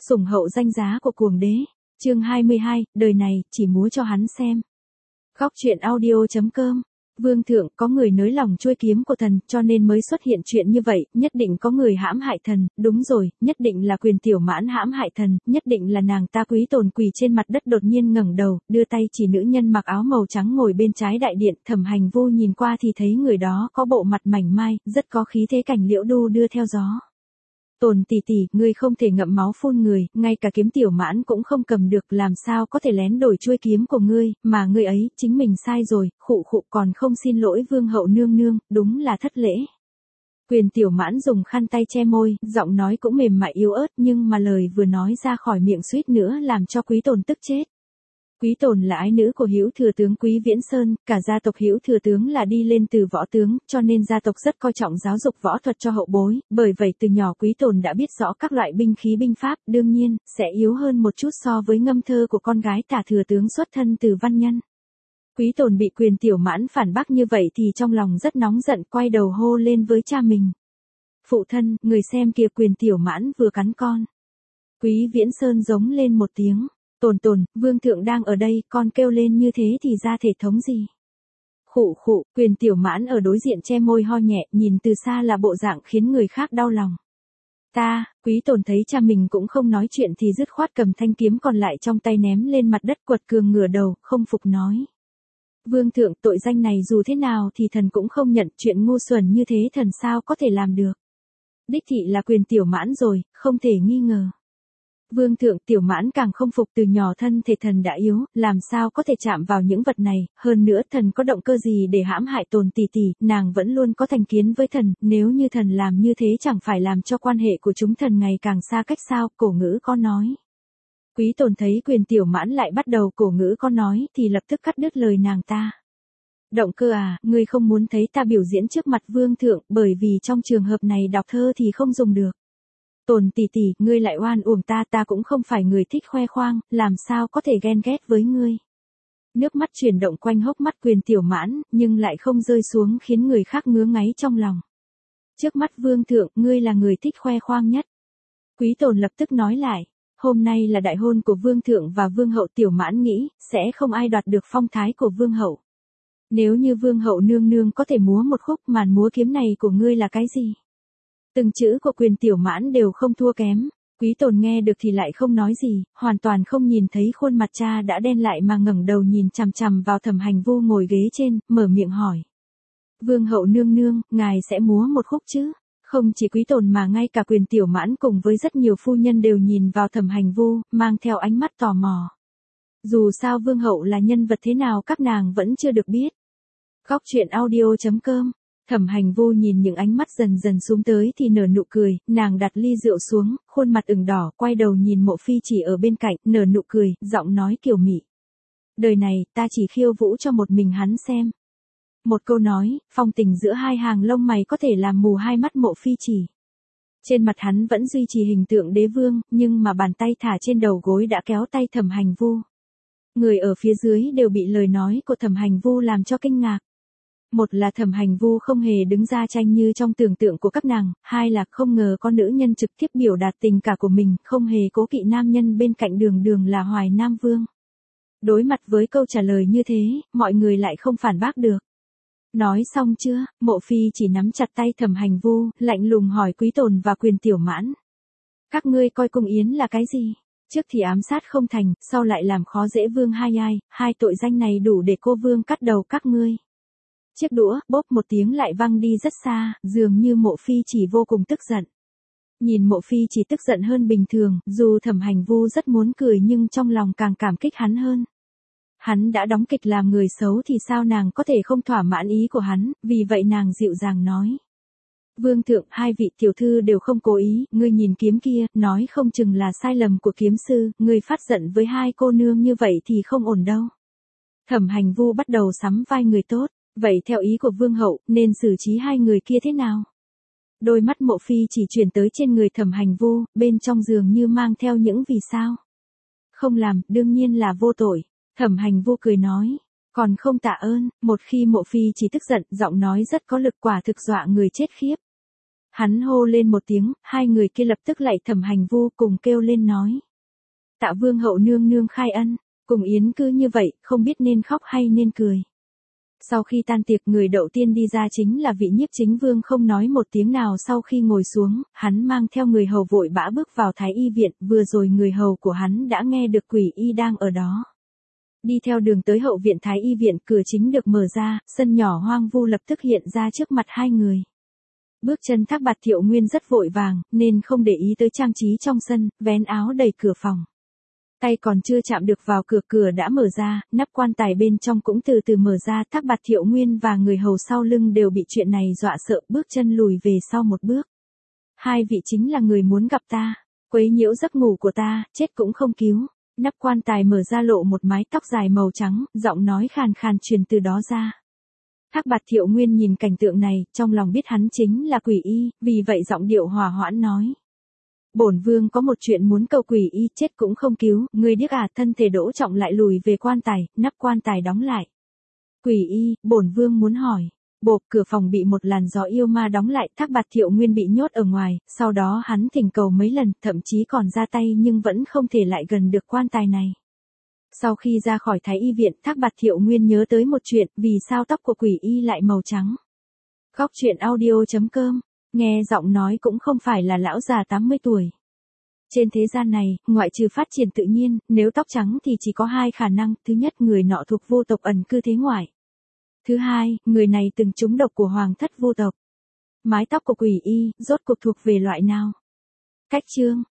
Sủng hậu danh giá của cuồng đế. Chương 22, đời này, chỉ múa cho hắn xem. Góc truyện audio.com. Vương thượng, có người nới lòng chuôi kiếm của thần, cho nên mới xuất hiện chuyện như vậy, nhất định có người hãm hại thần, đúng rồi, nhất định là Quyền Tiểu Mãn hãm hại thần, nhất định là nàng ta. Quý Tồn quỳ trên mặt đất đột nhiên ngẩng đầu, đưa tay chỉ nữ nhân mặc áo màu trắng ngồi bên trái đại điện. Thẩm Hành Vu nhìn qua thì thấy người đó có bộ mặt mảnh mai, rất có khí thế cảnh liễu đu đưa theo gió. Tồn tỷ tỷ, ngươi không thể ngậm máu phun người, ngay cả kiếm Tiểu Mãn cũng không cầm được, làm sao có thể lén đổi chuôi kiếm của ngươi, mà ngươi ấy, chính mình sai rồi, khụ khụ, còn không xin lỗi vương hậu nương nương, đúng là thất lễ. Quyền Tiểu Mãn dùng khăn tay che môi, giọng nói cũng mềm mại yếu ớt, nhưng mà lời vừa nói ra khỏi miệng suýt nữa làm cho Quý Tồn tức chết. Quý Tồn là ái nữ của Hữu thừa tướng Quý Viễn Sơn, cả gia tộc Hữu thừa tướng là đi lên từ võ tướng, cho nên gia tộc rất coi trọng giáo dục võ thuật cho hậu bối, bởi vậy từ nhỏ Quý Tồn đã biết rõ các loại binh khí binh pháp, đương nhiên, sẽ yếu hơn một chút so với ngâm thơ của con gái Tả thừa tướng xuất thân từ văn nhân. Quý Tồn bị Quyền Tiểu Mãn phản bác như vậy thì trong lòng rất nóng giận, quay đầu hô lên với cha mình. Phụ thân, người xem kìa, Quyền Tiểu Mãn vừa cắn con. Quý Viễn Sơn giống lên một tiếng. Tồn, vương thượng đang ở đây, con kêu lên như thế thì ra thể thống gì? Khụ khụ, Quyền Tiểu Mãn ở đối diện che môi ho nhẹ, nhìn từ xa là bộ dạng khiến người khác đau lòng. Quý Tồn thấy cha mình cũng không nói chuyện thì dứt khoát cầm thanh kiếm còn lại trong tay ném lên mặt đất, quật cường ngửa đầu, không phục nói. Vương thượng, tội danh này dù thế nào thì thần cũng không nhận, chuyện ngu xuẩn như thế thần sao có thể làm được. Đích thị là Quyền Tiểu Mãn rồi, không thể nghi ngờ. Vương thượng, Tiểu Mãn càng không phục, từ nhỏ thân thể thần đã yếu, làm sao có thể chạm vào những vật này, hơn nữa thần có động cơ gì để hãm hại Tồn tỷ tỷ, nàng vẫn luôn có thành kiến với thần, nếu như thần làm như thế chẳng phải làm cho quan hệ của chúng thần ngày càng xa cách sao, cổ ngữ có nói. Quý Tồn thấy Quyền Tiểu Mãn lại bắt đầu cổ ngữ có nói thì lập tức cắt đứt lời nàng ta. Động cơ à, ngươi không muốn thấy ta biểu diễn trước mặt vương thượng, bởi vì trong trường hợp này đọc thơ thì không dùng được. Tồn tỷ tỷ, ngươi lại oan uổng ta cũng không phải người thích khoe khoang, làm sao có thể ghen ghét với ngươi. Nước mắt chuyển động quanh hốc mắt Quyền Tiểu Mãn, nhưng lại không rơi xuống khiến người khác ngứa ngáy trong lòng. Trước mắt vương thượng, ngươi là người thích khoe khoang nhất. Quý Tồn lập tức nói lại, hôm nay là đại hôn của vương thượng và vương hậu, Tiểu Mãn nghĩ, sẽ không ai đoạt được phong thái của vương hậu. Nếu như vương hậu nương nương có thể múa một khúc, màn múa kiếm này của ngươi là cái gì? Từng chữ của Quyền Tiểu Mãn đều không thua kém, Quý Tồn nghe được thì lại không nói gì, hoàn toàn không nhìn thấy khuôn mặt cha đã đen lại mà ngẩng đầu nhìn chằm chằm vào Thẩm Hành Vu ngồi ghế trên, mở miệng hỏi. Vương hậu nương nương, ngài sẽ múa một khúc chứ? Không chỉ Quý Tồn mà ngay cả Quyền Tiểu Mãn cùng với rất nhiều phu nhân đều nhìn vào Thẩm Hành Vu, mang theo ánh mắt tò mò. Dù sao vương hậu là nhân vật thế nào các nàng vẫn chưa được biết. Góc truyện audio.com. Thẩm Hành Vu nhìn những ánh mắt dần dần xuống tới thì nở nụ cười, nàng đặt ly rượu xuống, khuôn mặt ửng đỏ, quay đầu nhìn Mộ Phi Chỉ ở bên cạnh, nở nụ cười, giọng nói kiều mị. Đời này, ta chỉ khiêu vũ cho một mình hắn xem. Một câu nói, phong tình giữa hai hàng lông mày có thể làm mù hai mắt Mộ Phi Chỉ. Trên mặt hắn vẫn duy trì hình tượng đế vương, nhưng mà bàn tay thả trên đầu gối đã kéo tay Thẩm Hành Vu. Người ở phía dưới đều bị lời nói của Thẩm Hành Vu làm cho kinh ngạc. Một là Thẩm Hành Vu không hề đứng ra tranh như trong tưởng tượng của các nàng, hai là không ngờ con nữ nhân trực tiếp biểu đạt tình cả của mình, không hề cố kỵ nam nhân bên cạnh đường là Hoài Nam Vương. Đối mặt với câu trả lời như thế, mọi người lại không phản bác được. Nói xong chưa, Mộ Phi chỉ nắm chặt tay Thẩm Hành Vu, lạnh lùng hỏi Quý Tồn và Quyền Tiểu Mãn. Các ngươi coi cung yến là cái gì? Trước thì ám sát không thành, sau lại làm khó dễ vương hai tội danh này đủ để cô vương cắt đầu các ngươi. Chiếc đũa, bốp một tiếng lại văng đi rất xa, dường như Mộ Phi Chỉ vô cùng tức giận. Nhìn Mộ Phi Chỉ tức giận hơn bình thường, dù Thẩm Hành Vu rất muốn cười nhưng trong lòng càng cảm kích hắn hơn. Hắn đã đóng kịch làm người xấu thì sao nàng có thể không thỏa mãn ý của hắn, vì vậy nàng dịu dàng nói. Vương thượng, hai vị tiểu thư đều không cố ý, ngươi nhìn kiếm kia, nói không chừng là sai lầm của kiếm sư, ngươi phát giận với hai cô nương như vậy thì không ổn đâu. Thẩm Hành Vu bắt đầu sắm vai người tốt. Vậy theo ý của vương hậu, nên xử trí hai người kia thế nào? Đôi mắt Mộ Phi chỉ chuyển tới trên người Thẩm Hành Vu, bên trong giường như mang theo những vì sao. Không làm, đương nhiên là vô tội. Thẩm Hành Vu cười nói, còn không tạ ơn. Một khi Mộ Phi chỉ tức giận, giọng nói rất có lực, quả thực dọa người chết khiếp. Hắn hô lên một tiếng, hai người kia lập tức lạy Thẩm Hành Vu cùng kêu lên nói. Tạ vương hậu nương nương khai ân, cùng yến cứ như vậy, không biết nên khóc hay nên cười. Sau khi tan tiệc người đầu tiên đi ra chính là vị nhiếp chính vương không nói một tiếng nào sau khi ngồi xuống, hắn mang theo người hầu vội vã bước vào thái y viện, vừa rồi người hầu của hắn đã nghe được Quỷ Y đang ở đó. Đi theo đường tới hậu viện thái y viện, cửa chính được mở ra, sân nhỏ hoang vu lập tức hiện ra trước mặt hai người. Bước chân Thác Bạt Thiệu Nguyên rất vội vàng, nên không để ý tới trang trí trong sân, vén áo đẩy cửa phòng. Tay còn chưa chạm được vào cửa, cửa đã mở ra, nắp quan tài bên trong cũng từ từ mở ra. Thác Bạt Thiệu Nguyên và người hầu sau lưng đều bị chuyện này dọa sợ, bước chân lùi về sau một bước. Hai vị chính là người muốn gặp ta, quấy nhiễu giấc ngủ của ta, chết cũng không cứu. Nắp quan tài mở ra lộ một mái tóc dài màu trắng, giọng nói khàn khàn truyền từ đó ra. Thác Bạt Thiệu Nguyên nhìn cảnh tượng này, trong lòng biết hắn chính là Quỷ Y, vì vậy giọng điệu hòa hoãn nói. Bổn vương có một chuyện muốn cầu Quỷ Y, chết cũng không cứu, người điếc à? Thân thể Đỗ Trọng lại lùi về quan tài, nắp quan tài đóng lại. Quỷ Y, bổn vương muốn hỏi. Bộp, cửa phòng bị một làn gió yêu ma đóng lại, Thác Bạt Thiệu Nguyên bị nhốt ở ngoài, sau đó hắn thỉnh cầu mấy lần, thậm chí còn ra tay nhưng vẫn không thể lại gần được quan tài này. Sau khi ra khỏi thái y viện, Thác Bạt Thiệu Nguyên nhớ tới một chuyện, vì sao tóc của Quỷ Y lại màu trắng. Góc truyện audio.com, nghe giọng nói cũng không phải là lão già 80 tuổi. Trên thế gian này, ngoại trừ phát triển tự nhiên, nếu tóc trắng thì chỉ có hai khả năng, thứ nhất người nọ thuộc vô tộc ẩn cư thế ngoại. Thứ hai, người này từng trúng độc của hoàng thất vô tộc. Mái tóc của Quỷ Y, rốt cuộc thuộc về loại nào? Cách chương